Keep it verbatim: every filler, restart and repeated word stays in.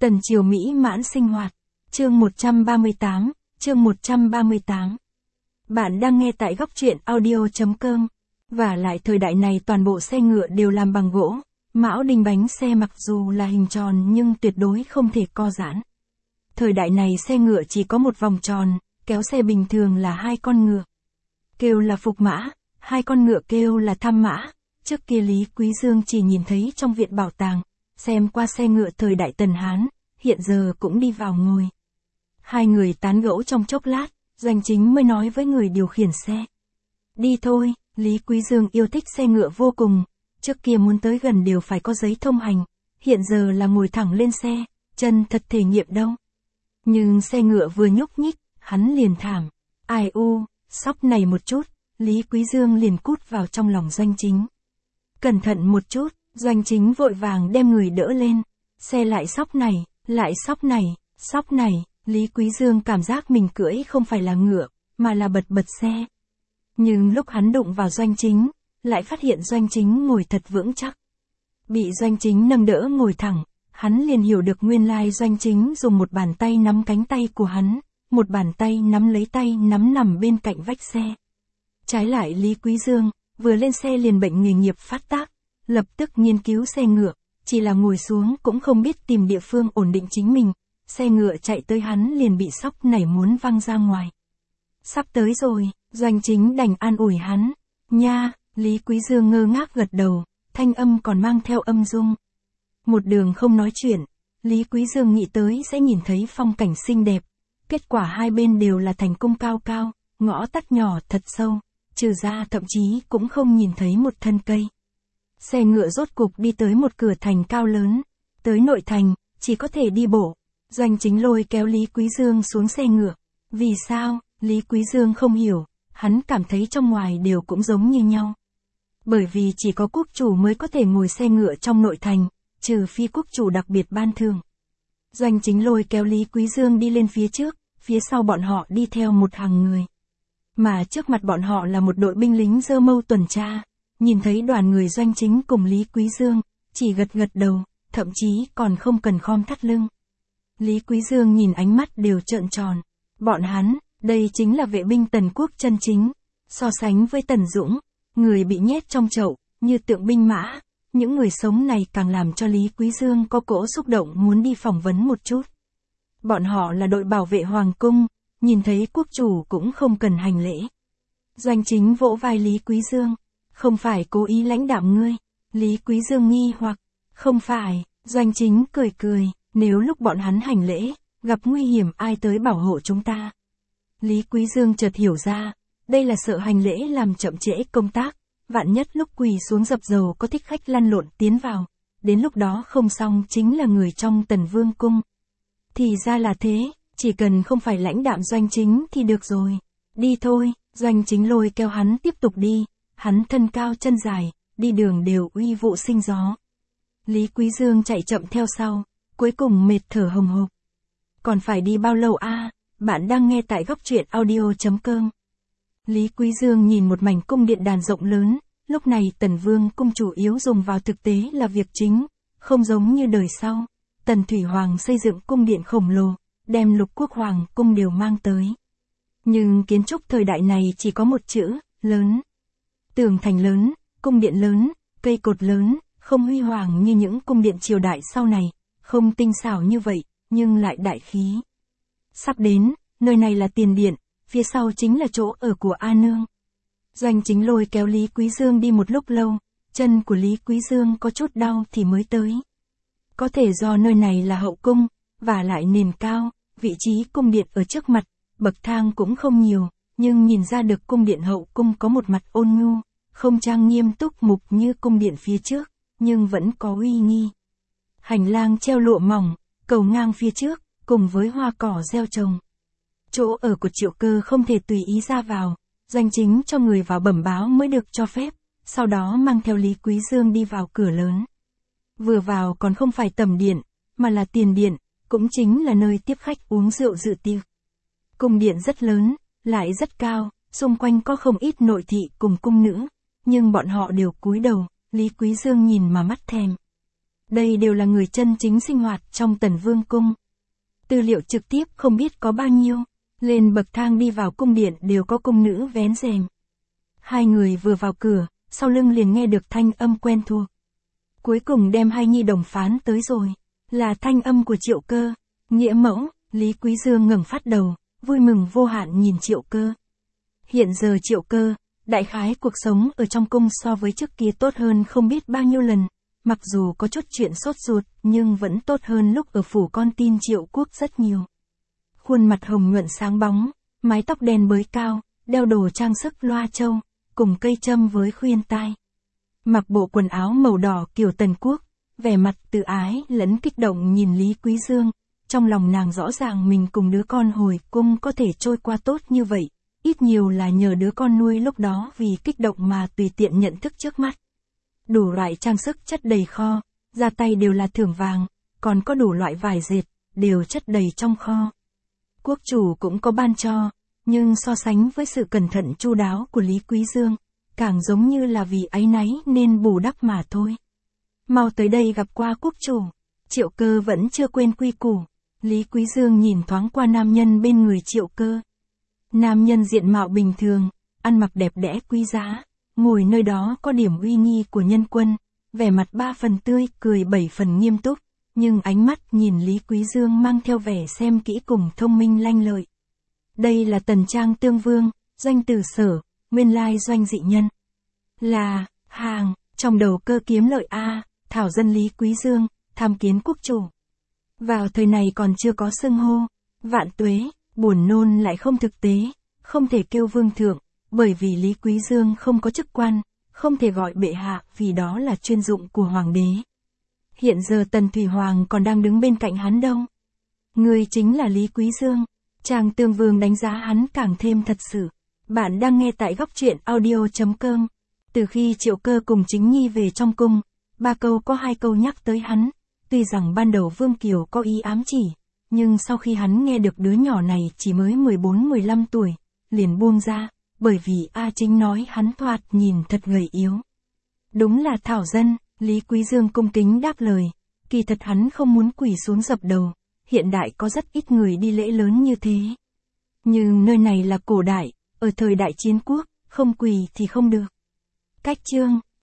Tần triều mỹ mãn sinh hoạt. Chương một trăm ba mươi tám, chương một trăm ba mươi tám. Bạn đang nghe tại góc truyện audio chấm com. Và lại thời đại này toàn bộ xe ngựa đều làm bằng gỗ, mão đinh bánh xe mặc dù là hình tròn nhưng tuyệt đối không thể co giãn. Thời đại này xe ngựa chỉ có một vòng tròn, kéo xe bình thường là hai con ngựa. Kêu là phục mã, hai con ngựa kêu là thăm mã. Trước kia Lý Quý Dương chỉ nhìn thấy trong viện bảo tàng, xem qua xe ngựa thời đại Tần Hán, hiện giờ cũng đi vào ngồi. Hai người tán gẫu trong chốc lát, Doanh Chính mới nói với người điều khiển xe. Đi thôi, Lý Quý Dương yêu thích xe ngựa vô cùng, trước kia muốn tới gần đều phải có giấy thông hành, hiện giờ là ngồi thẳng lên xe, chân thật thể nghiệm đâu. Nhưng xe ngựa vừa nhúc nhích, hắn liền thảm. Ai u, sóc này một chút, Lý Quý Dương liền cút vào trong lòng Doanh Chính. Cẩn thận một chút, Doanh Chính vội vàng đem người đỡ lên. Xe lại sóc này, lại sóc này, sóc này, Lý Quý Dương cảm giác mình cưỡi không phải là ngựa, mà là bật bật xe. Nhưng lúc hắn đụng vào Doanh Chính, lại phát hiện Doanh Chính ngồi thật vững chắc. Bị Doanh Chính nâng đỡ ngồi thẳng, hắn liền hiểu được nguyên lai Doanh Chính dùng một bàn tay nắm cánh tay của hắn, một bàn tay nắm lấy tay nắm nằm bên cạnh vách xe. Trái lại Lý Quý Dương, vừa lên xe liền bệnh nghề nghiệp phát tác, lập tức nghiên cứu xe ngựa, chỉ là ngồi xuống cũng không biết tìm địa phương ổn định chính mình, xe ngựa chạy tới hắn liền bị sóc nảy muốn văng ra ngoài. Sắp tới rồi, Doanh Chính đành an ủi hắn. Nha, Lý Quý Dương ngơ ngác gật đầu, thanh âm còn mang theo âm dung. Một đường không nói chuyện, Lý Quý Dương nghĩ tới sẽ nhìn thấy phong cảnh xinh đẹp, kết quả hai bên đều là thành cung cao cao, ngõ tắt nhỏ thật sâu, trừ ra thậm chí cũng không nhìn thấy một thân cây. Xe ngựa rốt cục đi tới một cửa thành cao lớn, tới nội thành, chỉ có thể đi bộ. Doanh Chính lôi kéo Lý Quý Dương xuống xe ngựa. Vì sao? Lý Quý Dương không hiểu, hắn cảm thấy trong ngoài đều cũng giống như nhau. Bởi vì chỉ có quốc chủ mới có thể ngồi xe ngựa trong nội thành, trừ phi quốc chủ đặc biệt ban thưởng. Doanh Chính lôi kéo Lý Quý Dương đi lên phía trước, phía sau bọn họ đi theo một hàng người. Mà trước mặt bọn họ là một đội binh lính giơ mâu tuần tra, nhìn thấy đoàn người Doanh Chính cùng Lý Quý Dương, chỉ gật gật đầu, thậm chí còn không cần khom thắt lưng. Lý Quý Dương nhìn ánh mắt đều trợn tròn. Bọn hắn, đây chính là vệ binh Tần quốc chân chính. So sánh với Tần Dũng, người bị nhét trong chậu, như tượng binh mã, những người sống này càng làm cho Lý Quý Dương có cỗ xúc động muốn đi phỏng vấn một chút. Bọn họ là đội bảo vệ hoàng cung, nhìn thấy quốc chủ cũng không cần hành lễ. Doanh Chính vỗ vai Lý Quý Dương. Không phải cố ý lãnh đạm ngươi. Lý Quý Dương nghi hoặc. Không phải, Doanh Chính cười cười. Nếu lúc bọn hắn hành lễ, gặp nguy hiểm ai tới bảo hộ chúng ta. Lý Quý Dương chợt hiểu ra, đây là sợ hành lễ làm chậm trễ công tác, vạn nhất lúc quỳ xuống dập dầu có thích khách lăn lộn tiến vào, đến lúc đó không xong chính là người trong Tần Vương cung. Thì ra là thế, chỉ cần không phải lãnh đạm Doanh Chính thì được rồi. Đi thôi, Doanh Chính lôi kéo hắn tiếp tục đi, hắn thân cao chân dài, đi đường đều uy vũ sinh gió. Lý Quý Dương chạy chậm theo sau. Cuối cùng mệt thở hồng hộc. Còn phải đi bao lâu a? À? Bạn đang nghe tại góc truyện audio chấm com. Lý Quý Dương nhìn một mảnh cung điện đàn rộng lớn, lúc này Tần Vương cung chủ yếu dùng vào thực tế là việc chính, không giống như đời sau. Tần Thủy Hoàng xây dựng cung điện khổng lồ, đem Lục Quốc Hoàng cung đều mang tới. Nhưng kiến trúc thời đại này chỉ có một chữ, lớn. Tường thành lớn, cung điện lớn, cây cột lớn, không huy hoàng như những cung điện triều đại sau này. Không tinh xảo như vậy, nhưng lại đại khí. Sắp đến, nơi này là tiền điện, phía sau chính là chỗ ở của A Nương. Doanh Chính lôi kéo Lý Quý Dương đi một lúc lâu, chân của Lý Quý Dương có chút đau thì mới tới. Có thể do nơi này là hậu cung, và lại nền cao, vị trí cung điện ở trước mặt, bậc thang cũng không nhiều, nhưng nhìn ra được cung điện hậu cung có một mặt ôn nhu, không trang nghiêm túc mục như cung điện phía trước, nhưng vẫn có uy nghi. Hành lang treo lụa mỏng, cầu ngang phía trước, cùng với hoa cỏ gieo trồng. Chỗ ở của Triệu Cơ không thể tùy ý ra vào, Doanh Chính cho người vào bẩm báo mới được cho phép, sau đó mang theo Lý Quý Dương đi vào cửa lớn. Vừa vào còn không phải tầm điện, mà là tiền điện, cũng chính là nơi tiếp khách uống rượu dự tiệc. Cung điện rất lớn, lại rất cao, xung quanh có không ít nội thị cùng cung nữ, nhưng bọn họ đều cúi đầu, Lý Quý Dương nhìn mà mắt thèm. Đây đều là người chân chính sinh hoạt trong Tần Vương cung. Tư liệu trực tiếp không biết có bao nhiêu, lên bậc thang đi vào cung điện đều có cung nữ vén rèm. Hai người vừa vào cửa, sau lưng liền nghe được thanh âm quen thuộc. Cuối cùng đem hai nhi đồng phán tới rồi, là thanh âm của Triệu Cơ. Nghĩa mẫu, Lý Quý Dương ngẩng phát đầu, vui mừng vô hạn nhìn Triệu Cơ. Hiện giờ Triệu Cơ, đại khái cuộc sống ở trong cung so với trước kia tốt hơn không biết bao nhiêu lần, mặc dù có chút chuyện sốt ruột, nhưng vẫn tốt hơn lúc ở phủ con tin Triệu Quốc rất nhiều. Khuôn mặt hồng nhuận sáng bóng, mái tóc đen bới cao, đeo đồ trang sức loa châu, cùng cây châm với khuyên tai. Mặc bộ quần áo màu đỏ kiểu Tần Quốc, vẻ mặt tự ái lẫn kích động nhìn Lý Quý Dương, trong lòng nàng rõ ràng mình cùng đứa con hồi cung có thể trôi qua tốt như vậy, ít nhiều là nhờ đứa con nuôi lúc đó vì kích động mà tùy tiện nhận thức trước mắt. Đủ loại trang sức chất đầy kho, ra tay đều là thưởng vàng, còn có đủ loại vải dệt, đều chất đầy trong kho. Quốc chủ cũng có ban cho, nhưng so sánh với sự cẩn thận chu đáo của Lý Quý Dương, càng giống như là vì áy náy nên bù đắp mà thôi. Mau tới đây gặp qua quốc chủ. Triệu Cơ vẫn chưa quên quy củ. Lý Quý Dương nhìn thoáng qua nam nhân bên người Triệu Cơ. Nam nhân diện mạo bình thường, ăn mặc đẹp đẽ quý giá, ngồi nơi đó có điểm uy nghi của nhân quân, vẻ mặt ba phần tươi cười bảy phần nghiêm túc, nhưng ánh mắt nhìn Lý Quý Dương mang theo vẻ xem kỹ cùng thông minh lanh lợi. Đây là Tần Trang Tương Vương, danh từ Sở, nguyên lai doanh dị nhân. Là, hàng, trong đầu Cơ kiếm lợi A, thảo dân Lý Quý Dương, tham kiến quốc chủ. Vào thời này còn chưa có xưng hô, vạn tuế, buồn nôn lại không thực tế, không thể kêu vương thượng, bởi vì Lý Quý Dương không có chức quan, không thể gọi bệ hạ vì đó là chuyên dụng của hoàng đế. Hiện giờ Tần Thủy Hoàng còn đang đứng bên cạnh hắn đâu. Người chính là Lý Quý Dương. Trang Tương Vương đánh giá hắn càng thêm thật sự. Bạn đang nghe tại góc truyện audio chấm com. Từ khi Triệu Cơ cùng Chính Nhi về trong cung, ba câu có hai câu nhắc tới hắn. Tuy rằng ban đầu Vương Kiều có ý ám chỉ, nhưng sau khi hắn nghe được đứa nhỏ này chỉ mới mười bốn mười lăm tuổi, liền buông ra, bởi vì A Chính nói hắn thoạt nhìn thật gầy yếu. Đúng là thảo dân, Lý Quý Dương cung kính đáp lời, kỳ thật hắn không muốn quỳ xuống dập đầu, hiện đại có rất ít người đi lễ lớn như thế. Nhưng nơi này là cổ đại, ở thời đại chiến quốc, không quỳ thì không được. Cách chương